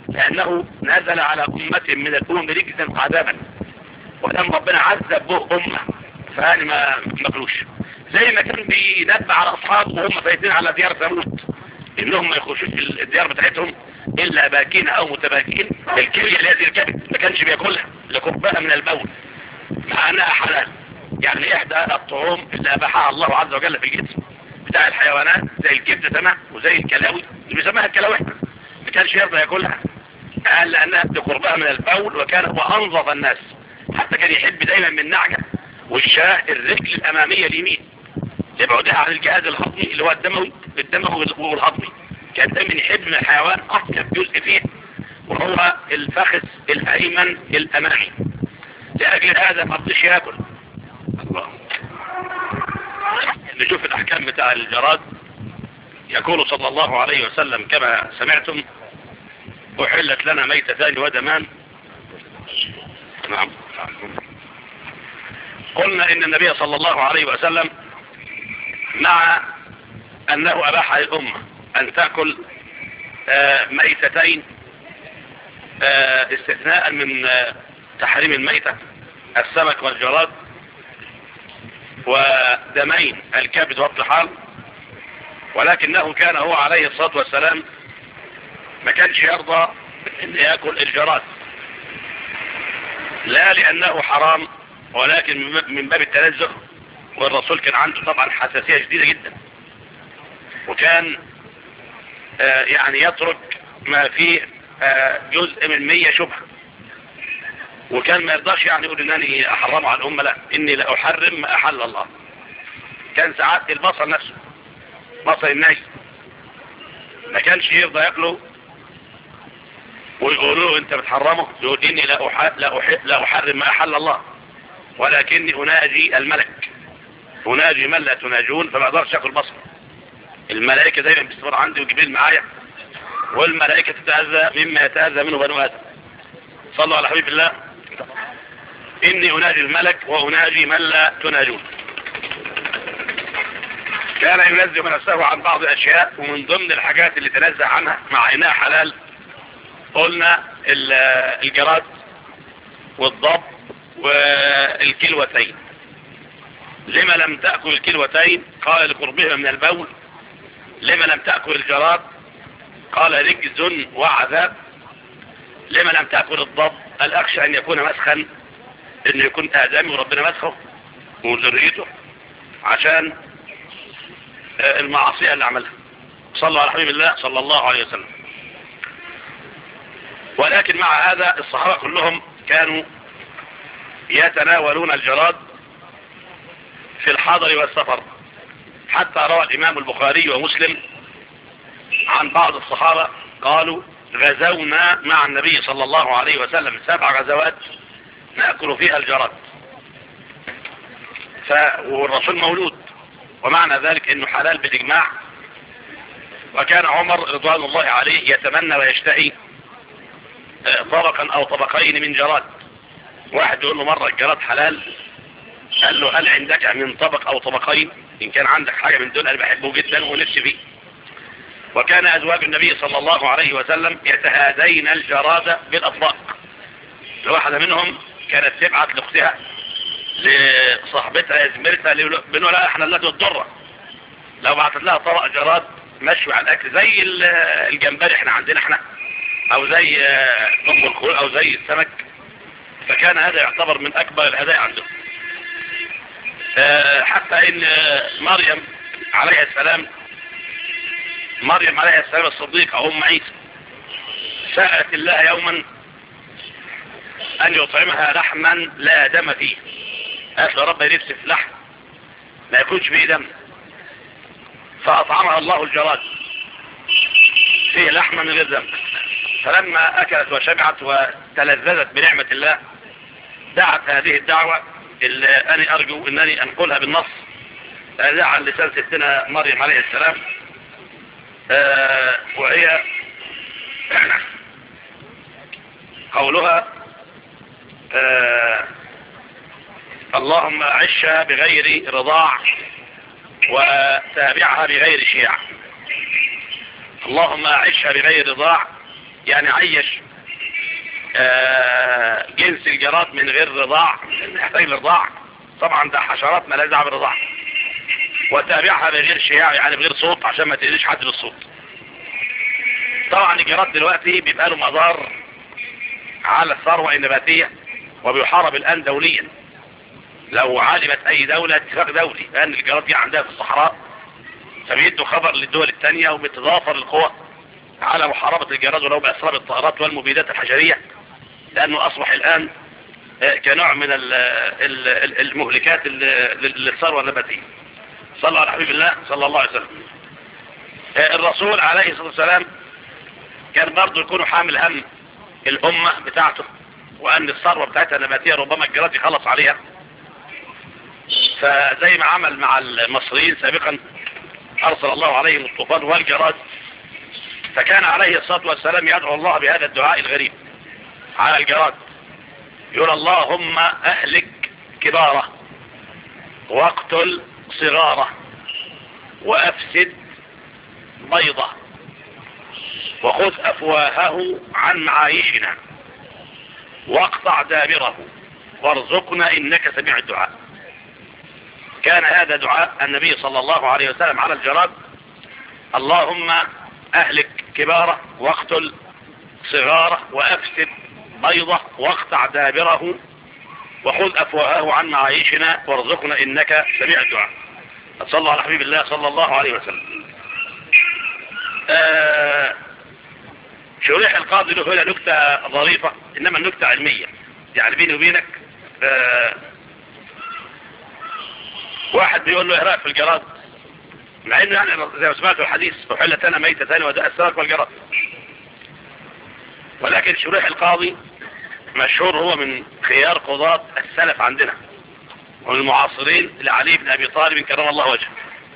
لأنه نزل على أمة من الأمم رجزا عذابا، ولما ربنا عذب به أمة فهذه ما مقلوش. زي ما كان بينبع على أصحابه وهم فايتين على ديار ثمود إنهم ما يخشوش في الديار بتاعتهم إلا باكين أو متباكين. الكلية اللي هذه الكبد ما كانش بياكلها لقربها من البول مع أنها حلال، يعني إحدى الطعوم اللي أباحها الله عز وجل في الجسم بتاع الحيوانات زي الكبد تمام وزي الكلاوي اللي بيسموها الكلاوي ما كانش يرضى ياكلها، قال لأنها لقربها من البول، وكان هو أنظف الناس، حتى كان يحب دايما من نعجة والشاه الرجل الأمامية اليمين لبعدها عن الجهاز الهضمي اللي هو الدموي والهضمي. كان دايما يحب من الحيوان أطيب جزء فيه وهو الفخذ الأيمن الأمامي، لأجل هذا ما رضيش ياكل. الله. نشوف الأحكام بتاع الجراد. يقول صلى الله عليه وسلم كما سمعتم: أحلت لنا ميتتان ودمان. نعم. قلنا إن النبي صلى الله عليه وسلم مع أنه أباح للأمة أن تأكل ميتتين استثناء من تحريم الميتة السمك والجراد، ودمين الكبد والطحال، ولكنه كان هو عليه الصلاة والسلام ما كانش يرضى أن يأكل الجراد، لا لأنه حرام ولكن من باب التنزه، والرسول كان عنده طبعا حساسية شديدة جدا، وكان يعني يترك ما فيه جزء من 100 شبهة، وكان ما يرضاش يعني يقول انني احرمه على الامة، لا اني لا احرم ما احل الله. كان ساعات البصل نفسه بصل النجي ما كانش يرضى ياكله، ويقولوا له انت بتحرمه، يقول اني لا احرم ما احل الله ولكني اناجي الملك، اناجي من لا تناجون، فما اقدرش اكل بصل. الملائكة دايما بيستمر عندي وجبريل معايا، والملائكة تتأذى مما يتأذى منه بنو آدم. صلوا على حبيب الله. إني أناجي الملك وأناجي من لا تناجون. كان ينزه من نفسه عن بعض الأشياء، ومن ضمن الحاجات اللي تنزه عنها مع إنها حلال قلنا الجراد والضب والكلوتين. لما لم تأكل الكلوتين؟ قال لقربها من البول. لما لم تأكل الجراد؟ قال رجز وعذاب. لما لم تأكل الضب؟ قال أخشى أن يكون مسخا، أنه يكون آدمي وربنا مسخه وذريته عشان المعاصي اللي عملها. صلوا على حبيب الله صلى الله عليه وسلم. ولكن مع هذا الصحابة كلهم كانوا يتناولون الجراد في الحضر والسفر، حتى روى الإمام البخاري ومسلم عن بعض الصحابة قالوا: غزونا مع النبي صلى الله عليه وسلم 7 غزوات نأكل فيها الجراد، والرسول مولود، ومعنى ذلك انه حلال بالإجماع. وكان عمر رضوان الله عليه يتمنى ويشتهي طبقا او طبقين من جراد. واحد يقول له مرة الجراد حلال، قال له: هل عندك من طبق او طبقين؟ ان كان عندك حاجة من دول انا بحبه جدا ونفسي فيه. وكان ازواج النبي صلى الله عليه وسلم يتهادين الجراد بالاطباق. الواحدة منهم كانت تبعت لاختها لصاحبتها زميلتها بنقول لها: احنا التي الضرة لو بعتت لها طبق جراد مشوي على الاكل زي الجمبري احنا عندنا احنا، او زي ام الخيول او زي السمك، فكان هذا يعتبر من اكبر الهدايا عندهم. حتى ان مريم عليه السلام الصديقة ام عيسى سألت الله يوما ان يطعمها لحما لا دم فيه. قالت له: رب نفسي في لحم ما يكونش فيه دم، فاطعمها الله الجراد فيه لحمة من غير دم. فلما اكلت وشبعت وتلذذت بنعمة الله دعت هذه الدعوة اللي انا ارجو انني انقلها بالنص عن لسان ستنا مريم عليه السلام، وهي قولها: اللهم عشها بغير رضاع وتابعها بغير شيع. اللهم عشها بغير رضاع يعني عيش جنس الجراد من غير رضاع، يحتاج لرضاع، طبعا ده حشرات ما لها دعوه بالرضاع، وتابعها بغير شياع يعني بغير صوت عشان ما تأذيش حد بالصوت. طبعا الجراد دلوقتي بيبقى له مضار على الثروة النباتية، وبيحارب الآن دوليا. لو علمت أي دولة اتفاق دولي لأن الجراد دي عندها في الصحراء، فبيدوا خبر للدول الثانية وبتضافر القوى على محاربة الجراد ولو بأسراب الطائرات والمبيدات الحشرية، لأنه أصبح الآن كنوع من المهلكات للثروة النباتية. صلى على حبيب الله صلى الله عليه وسلم. الرسول عليه الصلاة والسلام كان برضه يكون حامل هم الأمة بتاعته، وأن الثروة بتاعتها النباتية ربما الجراد يخلص عليها، فزي ما عمل مع المصريين سابقا أرسل الله عليهم الطوفان والجراد، فكان عليه الصلاة والسلام يدعو الله بهذا الدعاء الغريب على الجراد، يقول اللهم أهلك كباره واقتل صغاره وأفسد بيضه وخذ أفواهه عن معايشنا واقطع دابره وارزقنا إنك سميع الدعاء. كان هذا دعاء النبي صلى الله عليه وسلم على الجراد، اللهم أهلك كباره واقتل صغاره وأفسد بيضه واقطع دابره وخذ أفواهه عن معايشنا وارزقنا إنك سميع الدعاء. صلى على حبيب الله صلى الله عليه وسلم. شريح القاضي له هنا نكتة ظريفة، إنما النكتة علمية يعني بيني وبينك. واحد بيقول له ايه رأيك في الجراد، مع انه يعني زي ما سمعتوا الحديث أحلت لنا ميتتان وداء السمك والجراد، ولكن شريح القاضي مشهور هو من خيار قضاة السلف عندنا والمعاصرين لعلي بن أبي طالب كرم الله وجهه.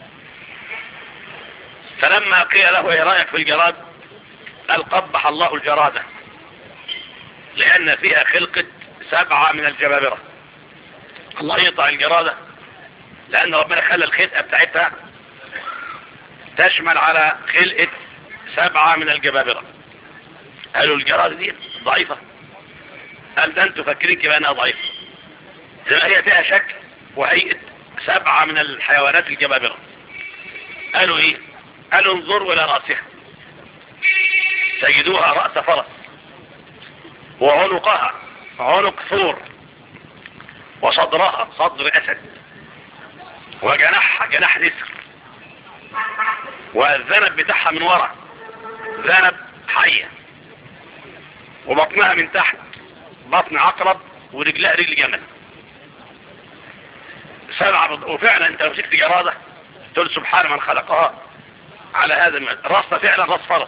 فلما قيل له ايه رأيك في الجراد قال قبح الله الجرادة لأن فيها خلقة 7 من الجبابرة. الله يقطع الجرادة لأن ربنا خلى الخلقة بتاعتها تشمل على خلقة 7 من الجبابرة. قالوا الجرادة دي ضعيفة، قال ده انتوا فاكرين كيف انها ضعيفة، هي فيها شكل وهيئة 7 من الحيوانات الجبابرة. قالوا ايه؟ قالوا انظروا الى رأسها تجدوها رأس فرس، وعنقها عنق ثور، وصدرها صدر أسد، وجناحها جناح نسر، والذنب بتاعها من وراء ذنب حية، وبطنها من تحت بطن عقرب، ورجلها رجل جمل. 7. وفعلا انت لو مسكت جرادة تقول سبحان من خلقها على هذا رأسها فعلا رأس فرس.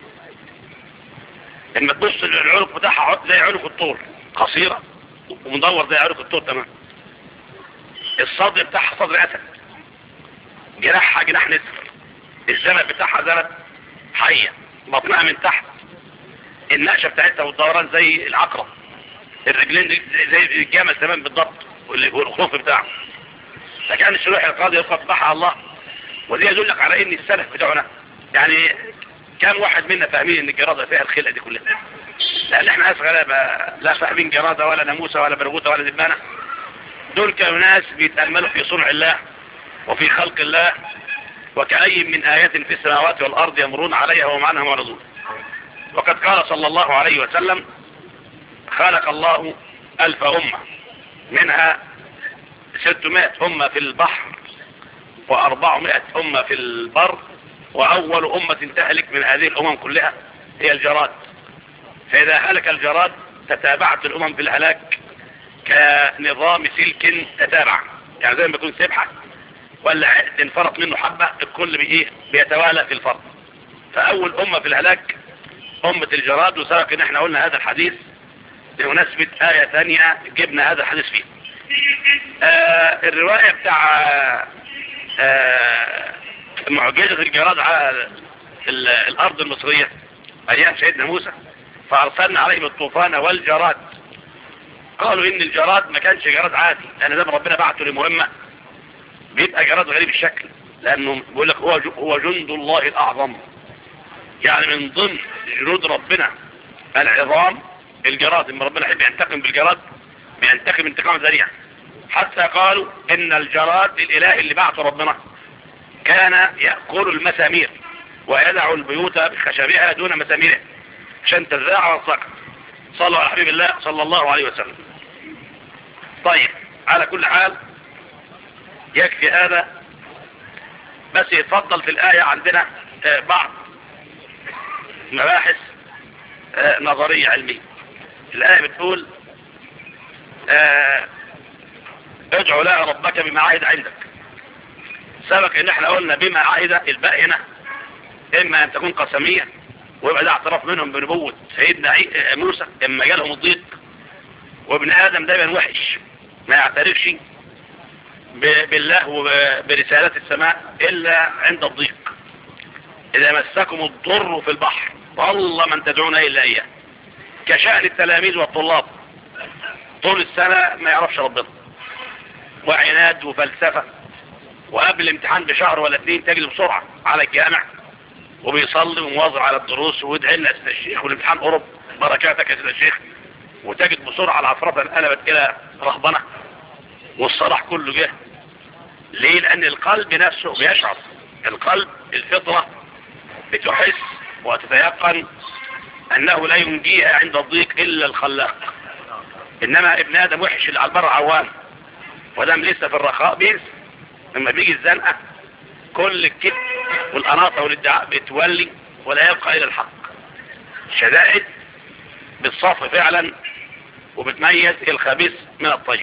لما تبص العنق بتاعها زي عنق الطور، قصيرة ومدور زي عنق الطور تمام. الصدر بتاعها صدر أسد، جناحها جناح نسر، الذنب بتاعها ذنب حية، بطنها من تحت النقشة بتاعتها والدوران زي العقرب، الرجلين زي الجمل تمام بالضبط والخوف بتاعه. فكان الشريح القاضي يقبحها الله. ودي يدلك على ان السلف بتوعنا يعني كان واحد منا فاهمين ان الجرادة فيها الخلقة دي كلها، لان احنا ناس غلابة لا فاهمين جرادة ولا ناموسة ولا برغوثة ولا دبانة. دول كانوا ناس بيتأملوا في صنع الله وفي خلق الله، وكأي من آيات في السماوات والأرض يمرون عليها وهم عنها معرضون. وقد قال صلى الله عليه وسلم خلق الله 1000 أمة، منها 600 أمة في البحر و400 أمة في البر، وأول أمة تهلك من هذه الأمم كلها هي الجراد. فإذا هلك الجراد تتابعت الأمم في الهلاك كنظام سلك تتابع، يعني زي ما يكون سبحة ولا عقد انفرط منه حبة الكل بيتوالى في الفرط. فأول أمة في الهلاك أمة الجراد. وسبق إن احنا قلنا هذا الحديث بمناسبة آية ثانية جبنا هذا الحديث فيه. الرواية بتاع معجزة الجراد على الأرض المصرية أيام سيدنا موسى، فأرسلنا عليهم الطوفان والجراد. قالوا إن الجراد ما كانش جراد عادي، لأن زي ما ربنا بعته لمهمة بيبقى جراد غريب الشكل، لأنه بيقول لك هو جند الله الأعظم، يعني من ضمن جنود ربنا العظام الجراد، ان ربنا يحب ينتقم بالجراد بينتقم انتقام ذريع، حتى قالوا ان الجراد الاله اللي بعثه ربنا كان يأكل المسامير ويدع البيوت بخشبها دون مساميرها عشان تذاع والصقر. صلوا على حبيب الله صلى الله عليه وسلم. طيب على كل حال يكفي هذا، بس يتفضل في الآية عندنا بعض مباحث نظرية علمية. الآية بتقول ادعو لها ربك بما عهد عندك. سبق ان احنا قلنا بما عهد الباء هنا اما ان تكون قسمية ويبقى ده اعتراف منهم بنبوة سيدنا موسى اما جالهم الضيق، وابن ادم دايما وحش ما يعترفش بالله وبرسالة السماء الا عند الضيق. اذا مسكم الضر في البحر ضل من تدعون الا اياه، كشأن التلاميذ والطلاب طول السنة ما يعرفش ربنا وعناد وفلسفة، وقبل الامتحان بشهر ولا 2 تجد بسرعة على الجامع وبيصلي ومواظب على الدروس ويدعي لنا سيدنا الشيخ والامتحان قرب بركاتك يا سيدنا الشيخ، وتجد بسرعة العفرطة انقلبت الى رهبنة والصلاح كله جه. ليه؟ لان القلب نفسه بيشعر، القلب الفطرة بتحس وتتيقن انه لا ينجيها عند الضيق الا الخلاق. انما ابن ادم وحش اللي على البر عوام، ودام لسه في الرخاء بينسى لما بيجي الزنقة كل الكذب والأناطة والادعاء بتولي ولا يبقى إلى الحق. شدائد بالصف فعلا وبتميز الخبيث من الطيب.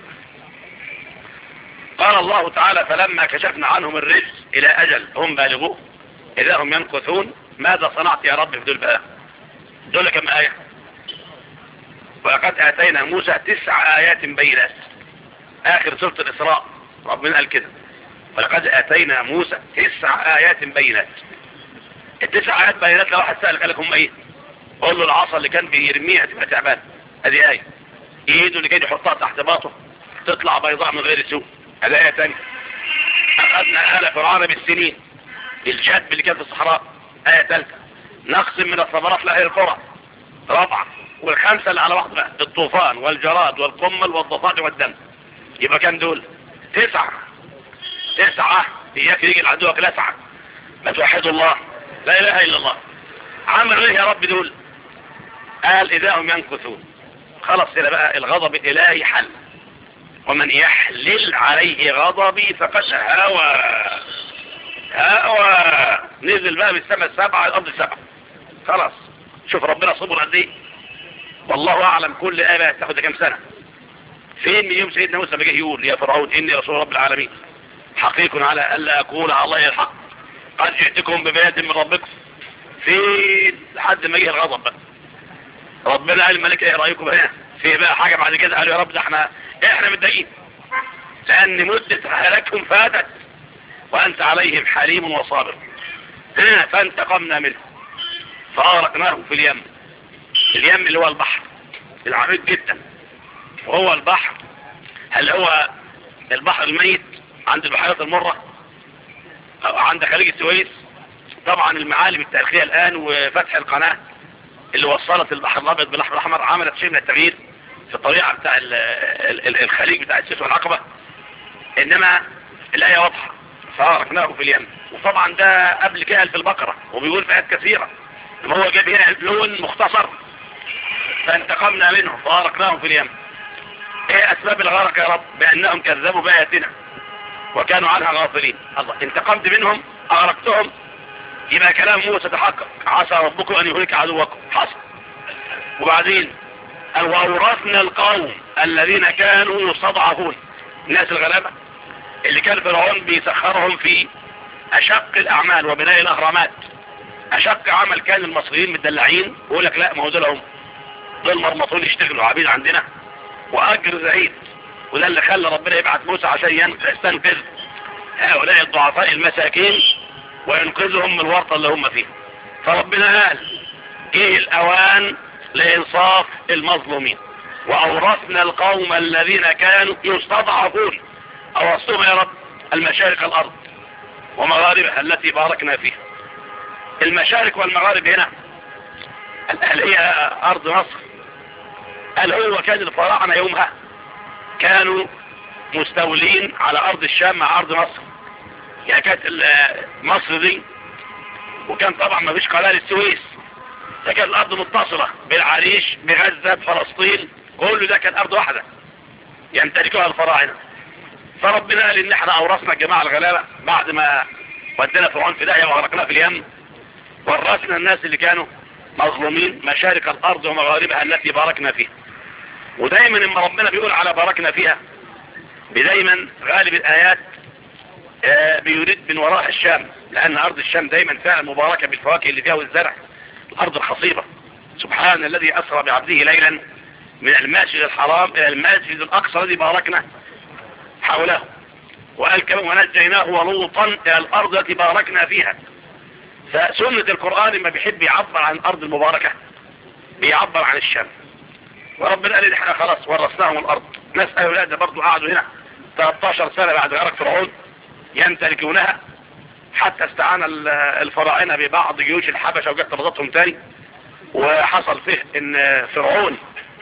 قال الله تعالى فلما كشفنا عنهم الرجس إلى أجل هم بالغوه إذا هم ينكثون ماذا صنعت يا رب في دول بقى؟ دول كم آية؟ ولقد آتينا موسى 9 آيات بينات. آخر سورة الإسراء ربنا قال كده ولقد آتينا موسى 9 آيات بينات. ال9 آيات بينات لو واحد سألك قال لكم ايه؟ قول له العصا اللي كان بيرميها تبقى تعبان، ادي آية. ايده اللي كان يحطها تحت باطه تطلع بيضاء من غير سوء، ادي آية تانية. أخذنا آل فرعون بالسنين، الجدب اللي كان في الصحراء، آية ثالثة. نقسم من الثمرات لأهل القرى، رابعة. والخمسة اللي على بعض بقى الطوفان والجراد والقمل والضفادع والدم. يبقى كام دول؟ 9. إياك يجي العدوك لا 9. ما توحدوا الله لا إله إلا الله. عملوا إيه يا رب دول؟ قال إذا هم ينكثون. خلاص كده بقى الغضب الإلهي حل، ومن يحلل عليه غضبي فقد هوى نزل بقى من السماء 7 الأرض 7. خلاص شوف ربنا صبر قد ايه. والله أعلم كل آية تاخد كام سنة. فين من يوم سيدنا موسى بيجي يقول يا فرعون إني رسول رب العالمين حقيق على ألا أقول على الله الحق قد جئتكم ببيان من ربكم. فين لحد ما جه الغضب بقى. ربنا قال الملك ايه رأيكم هنا؟ في بقى حاجة بعد كده قالوا يا رب ده احنا متضايقين لأن مدة هلاكهم فاتت وأنت عليهم حليم وصابر. فانتقمنا منه فأغرقناهم في اليم اللي هو البحر العميق جدا. وهو البحر هل هو البحر الميت عند البحيرات المرة أو عند خليج السويس؟ طبعا المعالم التاريخية الآن وفتح القناة اللي وصلت البحر الأبيض بالبحر الأحمر عملت شيء من التغيير في الطريقة بتاع الخليج بتاع السويس والعقبة. إنما الآية واضحة فأغرقناه في اليم. وطبعا ده قبل كده في البقرة وبيقول في آيات كثيرة. لما هو جاب هنا لون مختصر فانتقمنا منهم فأغرقناهم في اليم. ايه اسباب الغرق يا رب؟ بانهم كذبوا بآياتنا وكانوا عنها غافلين. الله انتقمت منهم اغرقتهم، يبقى كلام موسى تحقق عسى ربكم ان يهلك عدوكم حصل. وبعدين وأورثنا القوم الذين كانوا يستضعفون، الناس الغلابة اللي كان فرعون بيسخرهم في اشق الاعمال وبناء الاهرامات. اشق عمل كان المصريين مدلعين ويقول لك لا ما هو دول مرمطون يشتغلوا عبيد عندنا واجر زهيد. وده اللي خلى ربنا يبعث موسى عشان يستنقذ هؤلاء الضعفاء المساكين وينقذهم من الورطة اللي هم فيه. فربنا قال جه الاوان لانصاف المظلومين. واورثنا القوم الذين كانوا يستضعفون. اورثتهم يا رب المشارق الارض ومغاربها التي باركنا فيها. المشارق والمغارب هنا قال هي ارض مصر. قال هو كان الفراعنة يومها كانوا مستولين على ارض الشام مع ارض مصر. يعني كانت مصر دي، وكان طبعا ما فيش قناة السويس، فكانت الارض متصلة بالعريش بغزة بفلسطين، كل ده كان ارض واحدة يمتلكها الفراعنة. فربنا قال ان احنا اورثنا الجماعة الغلابة بعد ما ودينا فرعون في داهية وغرقناه في اليم، ورثنا الناس اللي كانوا مظلومين مشارق الارض ومغاربها التي باركنا فيها. ودايما لما ربنا بيقول على باركنا فيها، دايما غالب الايات بيريد من وراء الشام، لان ارض الشام دايما فعلا مباركة بالفواكه اللي فيها والزرع، الارض الخصيبة. سبحان الذي اسرى بعبده ليلا من المسجد الحرام الى المسجد الاقصى الذي باركنا حوله. وقال كمان ونجيناه ولوطا الى الارض التي باركنا فيها. فسنة القرآن لما بيحب يعبر عن الارض المباركة بيعبر عن الشام. وربنا قال احنا خلاص ورثناهم الارض. ناس اولاد برضو قعدوا هنا 13 سنة بعد غرق فرعون يمتلكونها، حتى استعان الفراعنة ببعض جيوش الحبشة وجت رضتهم تاني. وحصل فيه ان فرعون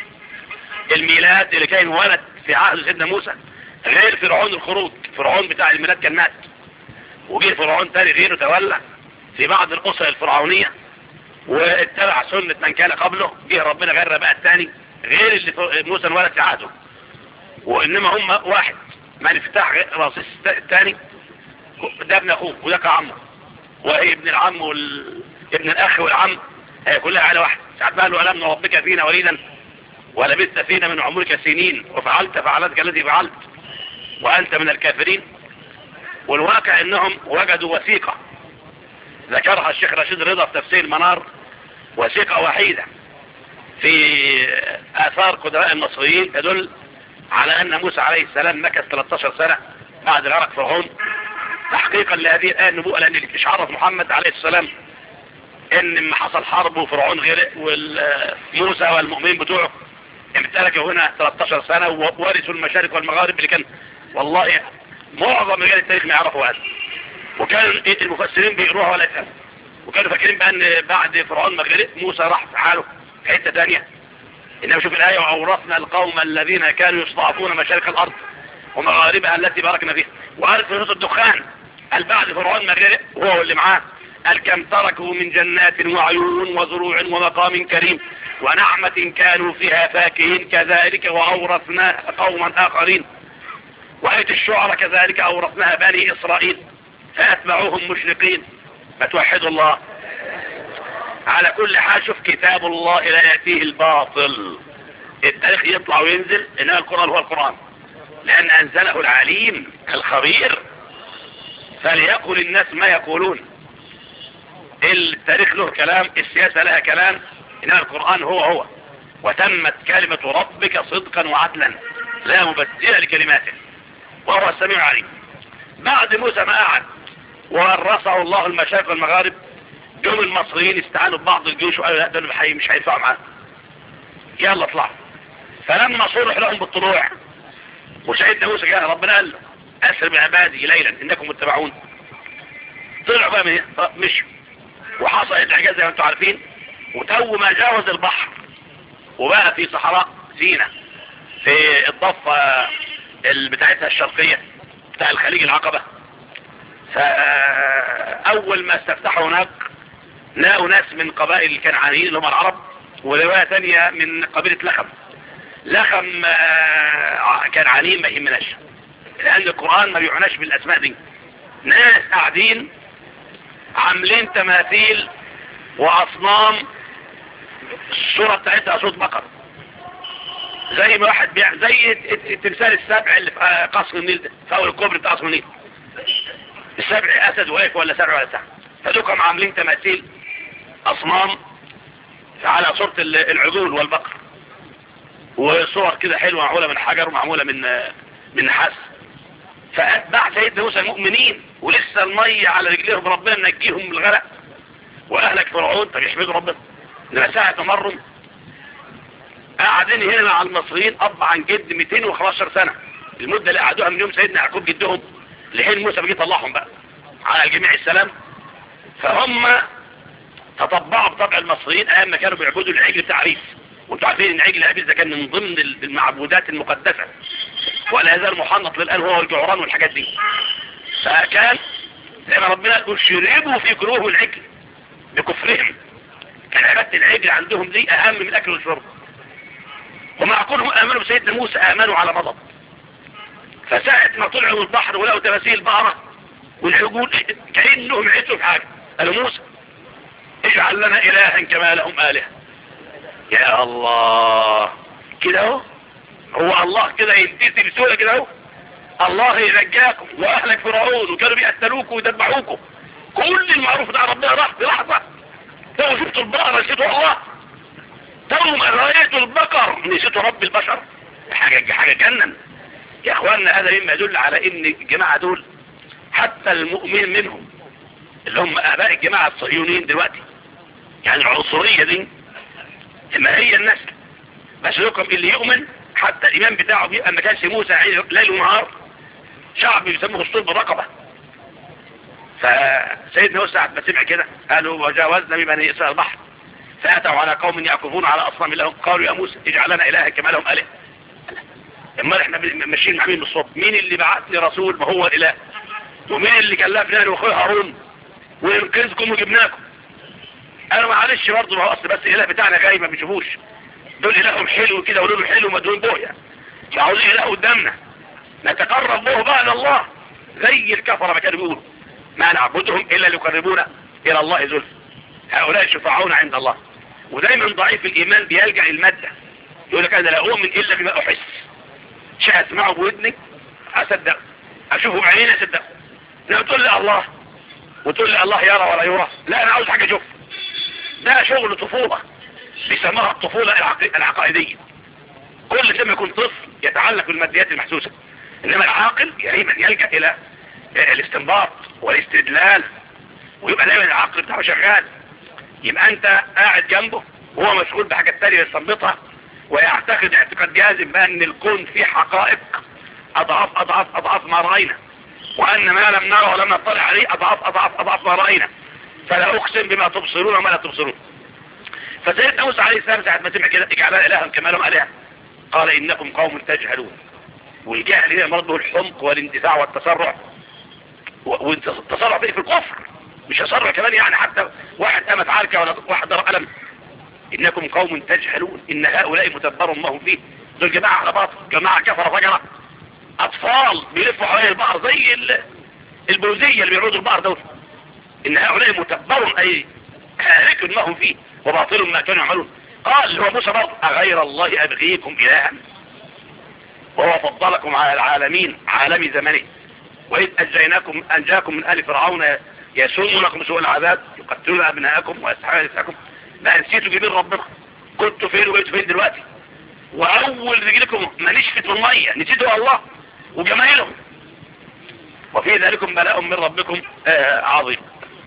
الميلاد اللي كان ولد في عهد سيدنا موسى غير فرعون الخروج. فرعون بتاع الميلاد كان مات، وجه فرعون تاني غيره تولى في بعض الاسر الفرعونية واتبع سنة من كان قبله. جه ربنا غير بقى الثاني غير اللي موسى انولد في عهده، وانما هم واحد. من فتح راسيس الثاني ده ابن اخوه وده كعمه، وهي ابن العم ابن الاخ والعم، هي كلها على واحد. ساعات قالوا الم ربك فينا وليدا ولبثت فينا من عمرك سنين وفعلت فعلتك الذي فعلت وانت من الكافرين. والواقع انهم وجدوا وثيقة ذكرها الشيخ رشيد رضا في تفسير المنار، وثيقة وحيدة في آثار قدراء المصريين تدل على أن موسى عليه السلام مكث 13 سنة بعد غرق فرعون تحقيقا لهذه الآية النبوءة. لأن اللي عرف محمد عليه السلام إن لما حصل حرب وفرعون غرق وموسى والمؤمنين بتوعه امتلكوا هنا 13 سنة وورثوا المشارق والمغارب اللي كان والله معظم رجال التاريخ ما يعرفوا هذا. وكانوا المفسرين بيقروها ولا يفهموا، وكانوا فاكرين بأن بعد فرعون ما غرق موسى راح في حاله في حتة تانية. إنما شوف الآية وأورثنا القوم الذين كانوا يصطعفون مشارق الأرض ومغاربها التي باركنا فيها. وقال في سورة الدخان قال بعد فرعون ما غرق هو اللي معاه قال كم تركوا من جنات وعيون وزروع ومقام كريم ونعمة كانوا فيها فاكهين كذلك وأورثناها قوما آخرين. وآية الشعراء كذلك أورثناها بني إسرائيل فأتبعوهم مشرقين. فتوحدوا الله. على كل حال شوف كتاب الله لا يأتيه الباطل. التاريخ يطلع وينزل، إنما القرآن هو القرآن لأن أنزله العليم الخبير. فليقل الناس ما يقولون. التاريخ له كلام، السياسة لها كلام، إنما القرآن هو وتمت كلمة ربك صدقا وعدلا لا مبدل لكلماته وهو السميع العليم. بعد موسى ما قعد ورثه الله المشارق والمغارب، جم المصريين استعانوا ببعض الجيوش وقالوا لا دول مش هيدفعوا معانا، يلا اطلعوا. فلما صرح لهم بالطلوع وسيدنا موسى قال ربنا قال له اسر بعبادي ليلا انكم متبعون، طلعوا بقى من مشوا. وحصل الاعجاز زي ما انتم عارفين، وتو ما جاوز البحر وبقى في صحراء سيناء في الضفة بتاعتها الشرقية بتاع الخليج العقبة. فأول ما استفتحوا هناك لقوا ناس من قبائل الكنعانيين اللي هم العرب، ورواية تانية من قبيلة لخم. لخم كنعانيين ما يهمناش لأن القرآن ما بيعناش بالأسماء دي. ناس قاعدين عاملين تماثيل وأصنام الصورة بتاعتها صوت بقر، زي ما واحد زي التمثال السبع اللي في قصر النيل ده في أول الكوبري بتاع قصر النيل، السبع أسد واقف ولا سبع ولا سبع. فدوكم عاملين تماثيل أصنام على صورة العجول والبقر، وصور كده حلوة معمولة من حجر ومعمولة من نحاس. فأتباع سيدنا موسى المؤمنين ولسه المية على رجليهم ربنا منجيهم من الغرق وأهلك فرعون. طب يحمدوا ربنا لما ساعة مروا قاعدين هنا مع المصريين أب عن جد 215 سنة، المدة اللي قعدوها من يوم سيدنا يعقوب جدهم لحين موسى بيجي يطلعهم بقى على جميع السلام. فهم تطبعوا بطبع المصريين ايام ما كانوا بيعبدوا العجل بتاع عريس. وانتوا عارفين ان عجل عريس ده كان من ضمن المعبودات المقدسة، ولا يزال محنط للآن هو والجعران والحاجات دي. فكان زي ما ربنا يقول شربوا في كروه العجل بكفرهم. كان عبادة العجل عندهم دي اهم من الاكل والشرب. ومع كونهم امنوا بسيدنا موسى امنوا على مضض. فساعة ما طلعوا البحر ولقوا تماثيل بقرة والعجول كأنهم عيسوا في حاجة، قالوا موسى اجعل لنا الها كما لهم آلهة. يا الله كده اهو، هو الله كده ينتهي بسهولة كده اهو. الله ينجاكم واهلك فرعون وكانوا بيقتلوكم ويدبحوكم، كل المعروف ده ربنا راح في لحظة. تو شفتوا البقرة نسيتوا الله، تو ما رأيتوا البقر نسيتوا رب البشر. حاجة جنن يا اخواننا. هذا مما يدل على ان الجماعة دول حتى المؤمن منهم اللي هم اباء الجماعة الصهيونيين دلوقتي، يعني العنصرية دي ما هي النسل بس لكم اللي يؤمن حتى الإمام بتاعه بيبقى ما كانش موسى ليل ونهار شعب بيسموه الصلب الرقبة. فسيدنا موسى ساعة ما سمع كده قالوا وجاوزنا ببني إسرائيل البحر فأتوا على قوم يعكفون على أصنام لهم قالوا يا موسى اجعل لنا إلها كما لهم آلهة. اما احنا ماشيين مع مين بالصوت؟ مين اللي بعت لي رسول ما هو الإله؟ ومين اللي كلفنا انا واخويا هارون وينقذكم وجبناكم؟ انا معلش برضه ما هو اصل بس الاله بتاعنا غايب ما بيشوفوش، دول الههم حلو كده ولونه حلو مدهون بويا، عاوزين اله قدامنا نتقرب به بقى لله زي الكفره ما كانوا بيقولوا ما نعبدهم الا ليقربونا الى الله زلفى. هؤلاء شفعون عند الله. ودايما ضعيف الايمان بيلجأ الماده، يقول لك انا لا اؤمن الا بما احس، شيء اسمعه بودني اصدق، اشوفه بعيني اصدق. لما تقول لي الله وتقول لي الله يرى ولا يرى، لا انا عاوز حاجه اشوف. ده شغل طفوله بيسموها الطفوله العقائديه. كل لما يكون طفل يتعلق بالماديات المحسوسه، انما العاقل دايما يلجأ الى الاستنباط والاستدلال، ويبقى دايما العقل بتاعه شغال. يبقى انت قاعد جنبه وهو مسؤول بحاجات تانية يستنبطها ويعتقد اعتقاد جازم بان الكون فيه حقائق اضعاف اضعاف اضعاف ما راينا، وان ما لم نره ولم نطلع عليه اضعاف اضعاف اضعاف ما راينا، فلا اقسم بما تبصرون وما لا تبصرون. فسيدنا موسى عليه السلام ساعة ما سمع كده اجعل الها كما لهم آلهة قال انكم قوم تجهلون. والجهل هنا مرض به الحمق والاندفاع والتسرع، والتسرع في الكفر مش تسرع كمان، يعني حتى واحد قامت عركة ولا واحد ضرب قلم. انكم قوم تجهلون ان هؤلاء متبر ما هم فيه. دول جماعة على باطل، جماعة كفر فجرة، اطفال بيلفوا حوالين البحر زي البوزية اللي بيعودوا البحر دول. ان هؤلاء متبر اي هالك ما هم فيه وباطل ما كانوا يعملون. قال هو موسى برضه اغير الله ابغيكم الها وهو فضلكم على العالمين عالم زمنه واذ انجاكم من ال فرعون يسومونكم سوء العذاب يقتلون ابناءكم ويستحيون نساءكم. ما نسيتوا جبين ربنا؟ كنتوا فين وبقيتوا فين دلوقتي؟ واول رجلكم ما نشفت من الميه نسيتوا الله وجمايله. وفي ذلكم بلاء من ربكم عظيم.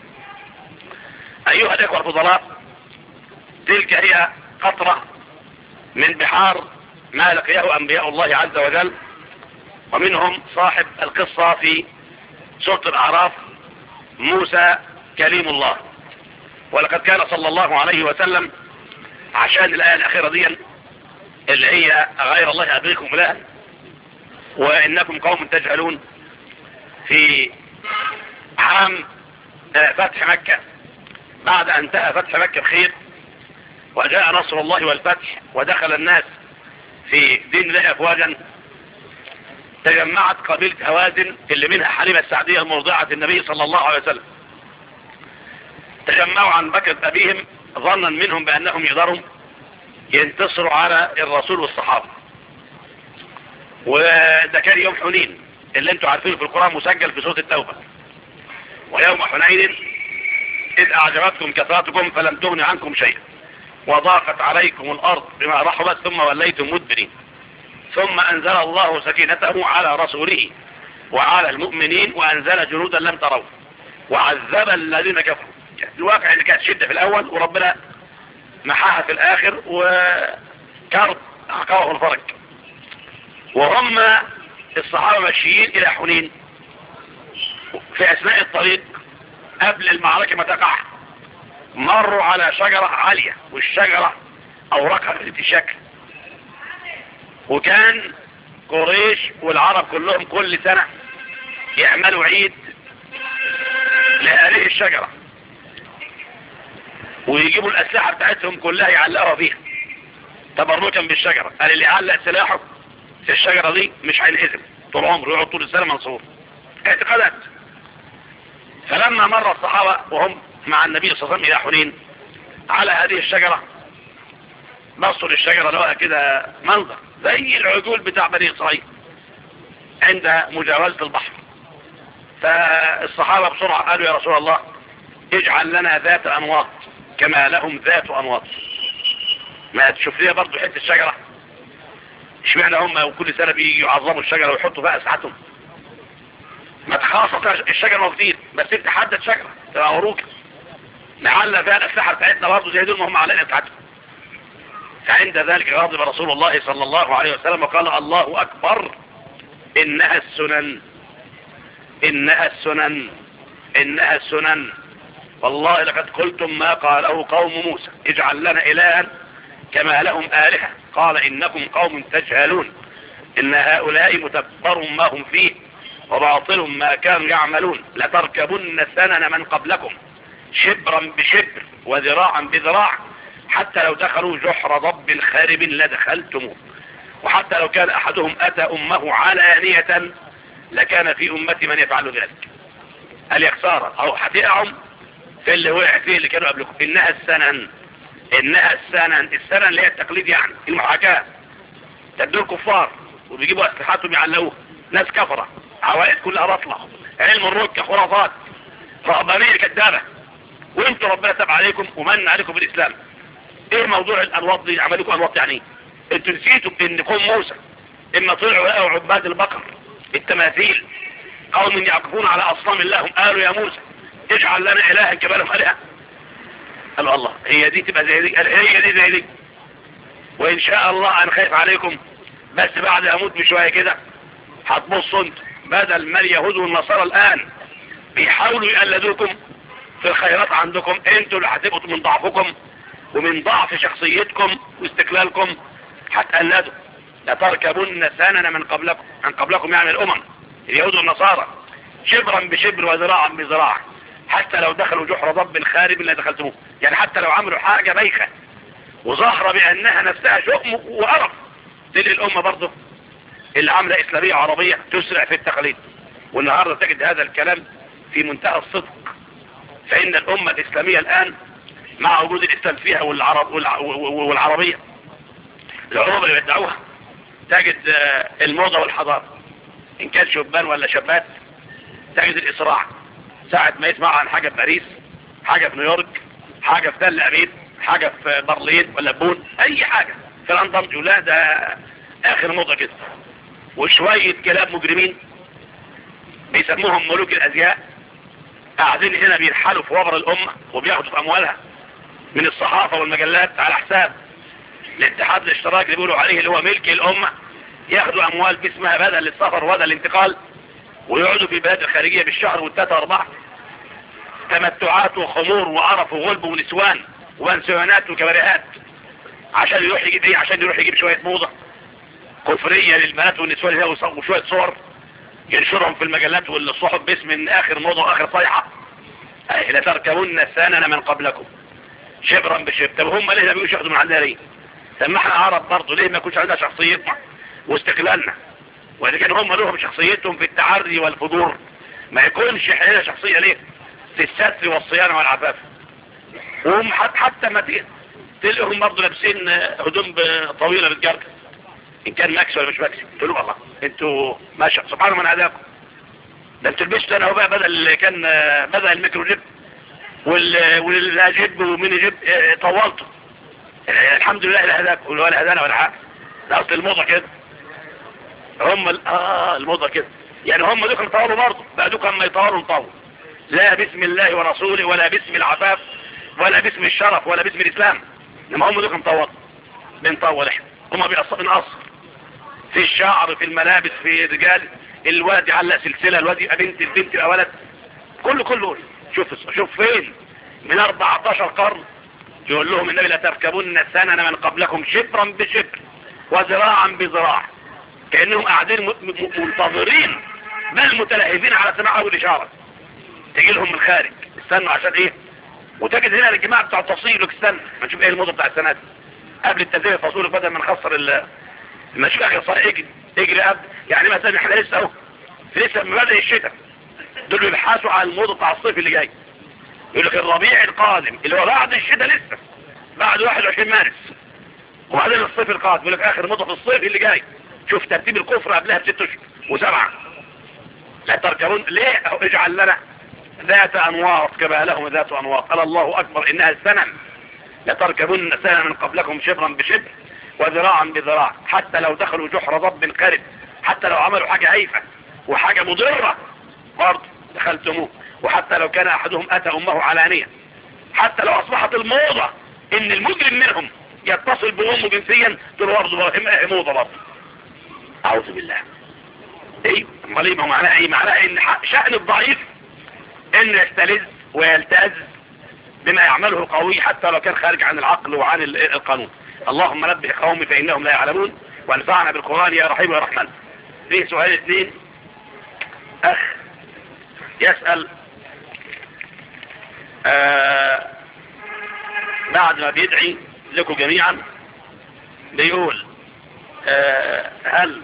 ايها الاخوه الفضلاء، تلك هي قطرة من بحار ما لقيه انبياء الله عز وجل، ومنهم صاحب القصة في سورة الاعراف موسى كليم الله. ولقد كان صلى الله عليه وسلم عشان الآية الأخيرة دي اللي هي غير الله أبغيكم إلها وإنكم قوم تجهلون، في عام فتح مكة بعد أن انتهى فتح مكة بخير وجاء نصر الله والفتح ودخل الناس في دين الله أفواجا، تجمعت قبيلة هوازن اللي منها حليمة السعدية المرضعة النبي صلى الله عليه وسلم. تجمعوا عن بكرة أبيهم ظنا منهم بأنهم يقدروا ينتصروا على الرسول والصحابة. وده كان يوم حنين اللي انتوا عارفينه في القرآن مسجل في سورة التوبة. ويوم حنين إذ أعجبتكم كثرتكم فلم تغن عنكم شيئا وضاقت عليكم الأرض بما رحبت ثم وليتم مدبرين ثم أنزل الله سكينته على رسوله وعلى المؤمنين وأنزل جنودا لم تروا وعذب الذين كفروا. الواقع اللي كانت شدة في الأول وربنا محاها في الآخر وكرب عقابه الفرج. وهم الصحابة ماشيين إلى حنين في أثناء الطريق قبل المعركة ما تقع مروا على شجرة عالية، والشجرة أوراقها في شكل، وكان قريش والعرب كلهم كل سنة يعملوا عيد لهذه الشجرة، ويجيبوا الأسلحة بتاعتهم كلها يعلقوها فيها تبركا بالشجرة. قال اللي يعلق سلاحه في الشجرة دي مش هينهزم طول عمره، يقعد طول السنة منصور. اعتقادات. فلما مر الصحابة وهم مع النبي صلى الله عليه وسلم إلى حنين على هذه الشجرة، بصوا للشجرة لقوا كده منظر زي العجول بتاع بني إسرائيل عند مجاوزة البحر. فالصحابة بسرعة قالوا يا رسول الله اجعل لنا ذات أنواط كما لهم ذات أنواط. ما تشوف ليها برضو حتة الشجرة، اشمعنى هم وكل سنة بيجوا يعظموا الشجرة ويحطوا فيها أسلحتهم؟ ما تخاصة الشجرة موجودين، بس انت حدد شجرة تبقى وروك نعلق فيها الأسلحة بتاعتنا برضو زي دول ما هم علينا بتاعتهم. فعند ذلك غضب رسول الله صلى الله عليه وسلم وقال الله أكبر، إنها السنن، إنها السنن، إنها السنن، والله لقد قلتم ما قاله قوم موسى اجعل لنا إلها كما لهم آلهة قال إنكم قوم تجهلون إن هؤلاء متبر ما هم فيه وباطل ما كانوا يعملون لتركبن سنن من قبلكم شبرا بشبر وذراعا بذراع حتى لو دخلوا جحر ضب خارب لدخلتموه وحتى لو كان أحدهم أتى أمه علانية لكان في أمتي من يفعل ذلك. قال يا خسارة أو هتقعهم في اللي وقع فيه اللي كانوا قبلكم. إنها السنن، إنها السنن، السنن اللي هي التقليد يعني المحاكاة. تدوا الكفار وبيجيبوا أسلحتهم يعلقوها، ناس كفرة، عوائد كلها بطلة، علم الركة، خرافات، رهبانية كدابة، وانتوا ربنا تاب عليكم ومن عليكم بالإسلام. ايه موضوع الأنواط دي؟ عملكم أنواط يعني ايه؟ انتوا نسيتوا ان قوم موسى اما طلعوا لقوا عباد البقر التماثيل قوم يعكفون على أصنام الله قالوا يا موسى اجعل لنا إلها كما لهم آلهة. قالوا الله هي دي تبقى زي دي، هي دي زي دي، وإن شاء الله أنا خايف عليكم بس بعد أموت بشوية كده هتبصوا انتوا بدل ما اليهود والنصارى الآن بيحاولوا يقلدوكم في الخيرات عندكم، انتوا اللي هتبقوا من ضعفكم ومن ضعف شخصيتكم واستقلالكم هتقلدوا. لتركبن سنن من قبلكم، من قبلكم يعني الأمم اليهود والنصارى شبرا بشبر وذراعا بذراع حتى لو دخلوا جحر ضب خارب لا دخلتموه. يعني حتى لو عملوا حاجة بايخة وظهر بأنها نفسها شؤم وقرف، تلقي الأمة برضه اللي عاملة إسلامية عربية تسرع في التقليد. والنهاردة تجد هذا الكلام في منتهى الصدق، فإن الأمة الإسلامية الآن مع وجود الإسلام فيها والعربية العروبة اللي بيدعوها تجد الموضة والحضارة إن كان شبان ولا شابات، تجد الإسراع ساعة ما يسمع عن حاجة في باريس، حاجة في نيويورك، حاجة في تل أبيب، حاجة في برلين ولا بون، أي حاجة في لندن، لا ده آخر موضة كده. وشوية كلاب مجرمين بيسموهم ملوك الأزياء قاعدين هنا بيرحلوا في وبر الأمة وبياخدوا في أموالها من الصحافة والمجلات على حساب الاتحاد الاشتراكي اللي بيقولوا عليه اللي هو ملك الأمة. ياخدوا أموال باسمها بدل للسفر وبدل الانتقال، ويقعدوا في البلاد الخارجية بالشهر والتلاتة واربعة تمتعات وخمور وعرف وغلب ونسوان وبنسيونات وكباريهات عشان يروح يجيب ايه؟ عشان يروح يجيب شوية موضة كفرية للبنات والنسوان هنا وشوية صور ينشرهم في المجلات والصحف باسم ان اخر موضة واخر صيحة. لتركبن سنن من قبلكم شبرا بشبر. طب هم ليه ما بيقولوش ياخدوا من عندنا ليه؟ طب ما احنا عرب برضه ليه ما يكونش عندنا شخصيتنا واستقلالنا؟ واذا كان هم لهم شخصيتهم في التعري والفجور ما يكونش احنا شخصية ليه في الستر والصيانة والعفاف؟ وهم حتى ما تلقهم برضه لابسين هدوم طويلة بالجرد ان كان ماكس ولا مش ماكس. قلت له الله انتوا ماشي سبحان من هداكم، ده انتوا لبستوا انا هو بقى بدل الميكرو جيب واللا جيب وميني جيب طولته. الحمد لله لا هداكم ولا هدانا ولا حاجه، ده اصل الموضه كده. هم الموضه كده يعني هم دول طوروا برضه بقى دوك اما يطوروا نطور، لا باسم الله ورسوله ولا باسم العفاف ولا باسم الشرف ولا باسم الاسلام، انما هم دول مطوروا بنطول احنا. هم بنقصر في الشعر في الملابس في الرجال، الولد يعلق سلسلة، الولد يبقى بنت، البنت يبقى ولد، كله شوف فين من 14 قرن يقول لهم النبي لا تركبون سنن من قبلكم شبرا بشبر وذراعا بذراع، كأنهم قاعدين منتظرين بل متلهفين على سماع اول اشارة تجي لهم من خارج. استنوا عشان ايه؟ وتجد هنا الجماعة بتاع التصوير لك استنى ما نشوف ايه الموضوع بتاع السنة دي قبل التنزيل التصوير بدل ما نخسر المشروع. اخي صار اجري قبل يعني مثلا احنا لسه اهو لسه مبادئ الشتاء دول بيبحثوا على الموضوع بتاع الصيف اللي جاي. يقول لك الربيع القادم اللي هو بعد الشتاء لسه بعد 21 مارس، وبعدين الصيف القادم يقول لك اخر موضوع في الصيف اللي جاي. شوف ترتيب الكفر قبلها ب6 اشهر و7. لا تركبون ليه؟ اجعل لنا ذات انواط كما لهم ذات انواط. قال الله اكبر انها السنن. لا تركبون سنن من قبلكم شبرا بشبر وذراعا بذراع، حتى لو دخلوا جحر ضب خرب، حتى لو عملوا حاجة هايفة وحاجة مضرة برضه دخلتموه، وحتى لو كان احدهم اتى امه علانية، حتى لو اصبحت الموضة ان المجرم منهم يتصل بامه جنسيا دول برضه موضة برضه. اعوذ بالله. ايه امال ايه؟ معناها ايه؟ معناها ان شأن الضعيف انه يستلذ ويلتز بما يعمله القوي حتى لو كان خارج عن العقل وعن القانون. اللهم نبه قومي فانهم لا يعلمون وانفعنا بالقرآن يا رحيم يا رحمن. فيه سؤال 2. اخ يسأل بعد ما بيدعي لكم جميعا بيقول هل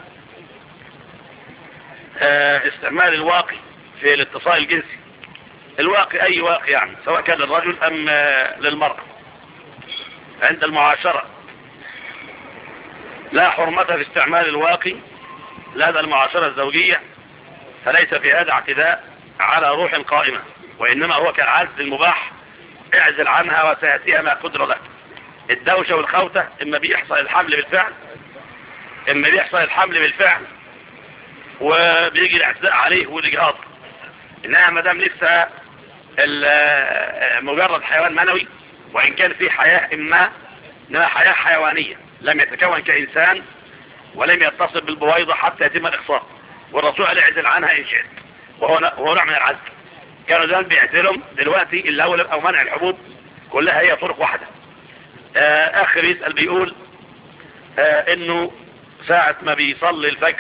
استعمال الواقي في الاتصال الجنسي، الواقي اي واقي يعني سواء كان للرجل ام للمرأة عند المعاشرة، لا حرمة في استعمال الواقي لدى المعاشرة الزوجية، فليس في هذا اعتداء على روح قائمة، وإنما هو كالعزل المباح اعزل عنها وسيأتيها ما قدر لك. الدوشة والخوتة إما بيحصل الحمل بالفعل وبيجي الاعتداء عليه والإجهاض. إنها مدام لسه مجرد حيوان منوي وإن كان في حياة إنها حياة حيوانية لم يتكون كإنسان ولم يتصل بالبويضة حتى يتم الإخصاء، والرسول قال اعزل عنها إن شئت، وهو نوع من العزل. كانوا زمان بيعزلهم، دلوقتي الأول أو منع الحبوب كلها هي طرق واحدة. آخر يسأل بيقول إنه ساعة ما بيصلي الفجر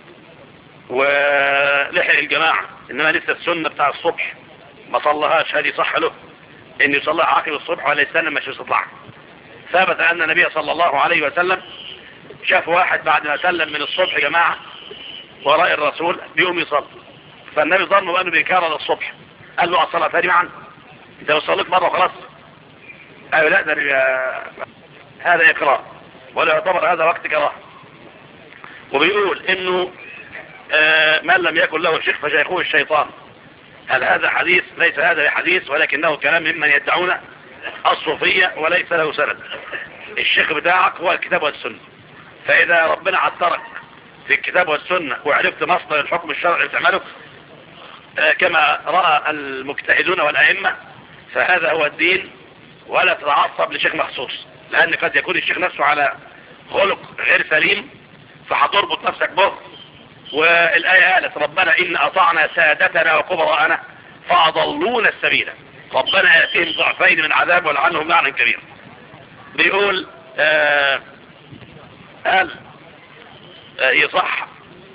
ولحق الجماعة إنما لسه السنة بتاع الصبح ما صلىهاش، هذه صح له إن يصليها عقب الصبح ولا يستنى ما يستطيع؟ ثبت أن النبي صلى الله عليه وسلم شاف واحد بعد ما سلم من الصبح جماعة وراء الرسول بيقوم يصلي، فالنبي ظنه بأنه بيكرر الصبح، قال له الصلاة هذه معا انت وصليت مرة وخلاص؟ ايوه لا ده هذا إقرار ولا يعتبر هذا وقت كراهه. وبيقول انه من لم يكن له شيخ فشيخه الشيطان. هل هذا حديث؟ ليس هذا حديث ولكنه كلام ممن يدعون الصوفية وليس له سند. الشيخ بتاعك هو الكتاب والسنة، فإذا ربنا عطرك في الكتاب والسنة وعرفت مصدر الحكم الشرعي تعمله كما رأى المجتهدون والأئمة فهذا هو الدين، ولا تتعصب لشيخ مخصوص، لأن قد يكون الشيخ نفسه على خلق غير سليم فهتربط نفسك به. والآية قالت ربنا إن أطعنا سادتنا وكبراءنا فأضلونا السبيل ربنا يأتيهم ضعفين من عذاب ولعنهم لعنا كبير. بيقول هل يصح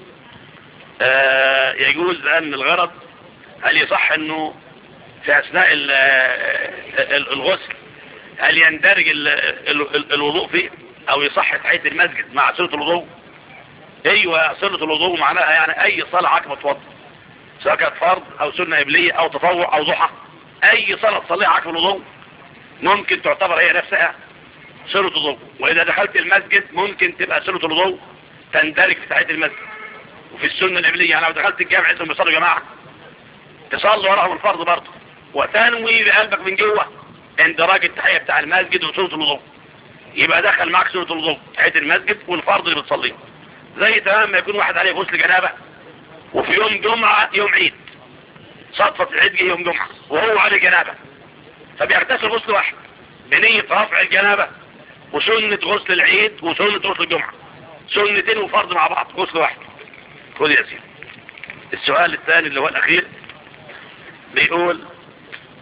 يجوز أن الغرض هل يصح أنه في أثناء الغسل هل يندرج الوضوء فيه أو يصح تحية المسجد مع سنة الوضوء؟ ايوه سنة الوضوء معناها يعني اي صلاة عقب توضى سواء كانت فرض او سنة قبلية او تطوع او ضحى، اي صلاة تصليها عقب الوضوء ممكن تعتبر هي نفسها سنة الوضوء. واذا دخلت المسجد ممكن تبقى سنة الوضوء تندرج في تحية المسجد. وفي السنة القبلية يعني لو دخلت الجامع انتم بيصلوا جماعة تصلوا وراهم الفرض برضه وتنوي بقلبك من جوه اندراج التحية بتاع المسجد وسنة الوضوء، يبقى دخل معك سنة الوضوء تحية المسجد والفرض اللي بتصليه. زي تمام ما يكون واحد عليه غسل جنابه وفي يوم جمعة يوم عيد صدفة العيد جه يوم جمعة وهو عليه جنابه فبيغتسل غسل واحد بنية رفع الجنابه وسنة غسل العيد وسنة غسل الجمعة، سنتين وفرض مع بعض غسل واحد. خذ يا سيدي. السؤال الثاني اللي هو الأخير بيقول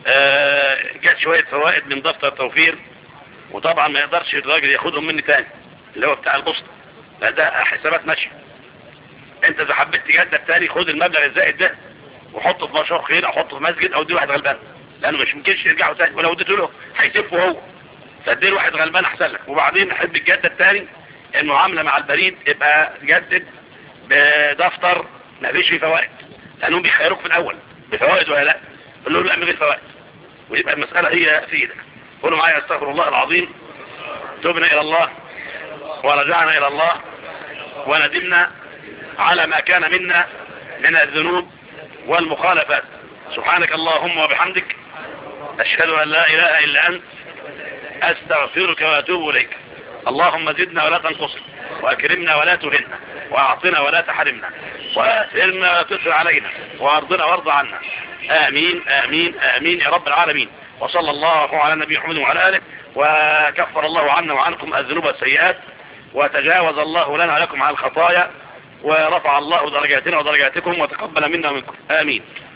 جات شوية فوائد من دفتر توفير، وطبعا ما يقدرش الراجل ياخدهم مني تاني اللي هو بتاع البوسطة، لا ده حسابات ماشية. انت اذا حبيت تجدد تاني خد المبلغ الزائد ده وحطه في مشروع خير او حطه في مسجد او اديه واحد غلبان، لانه مش ممكنش يرجعوا تاني، ولو اديته له هيسفه هو، فاديه واحد غلبان احسن لك. وبعدين نحب تجدد تاني المعاملة مع البريد يبقى تجدد بدفتر ما فيش فيه فوائد، لانهم بيخيروك في الاول بفوائد ولا لا، قول له لا من غير فوائد، ويبقى المسألة هي في ايدك. قولوا معايا استغفر الله العظيم، تبنا الى الله ورجعنا الى الله وندمنا على ما كان منا من الذنوب والمخالفات. سبحانك اللهم وبحمدك، أشهد أن لا إله إلا أنت، أستغفرك وأتوب إليك. اللهم زدنا ولا تنقصنا، وأكرمنا ولا تهنا، وأعطنا ولا تحرمنا، وأسرنا ولا تسر علينا، وأرضنا وارض عنا. آمين آمين آمين يا رب العالمين. وصلى الله على النبي محمد وعلى آله، وكفر الله عنا وعنكم الذنوب والسيئات، وتجاوز الله لنا ولكم عن الخطايا، ورفع الله درجاتنا ودرجاتكم، وتقبل منا ومنكم. آمين.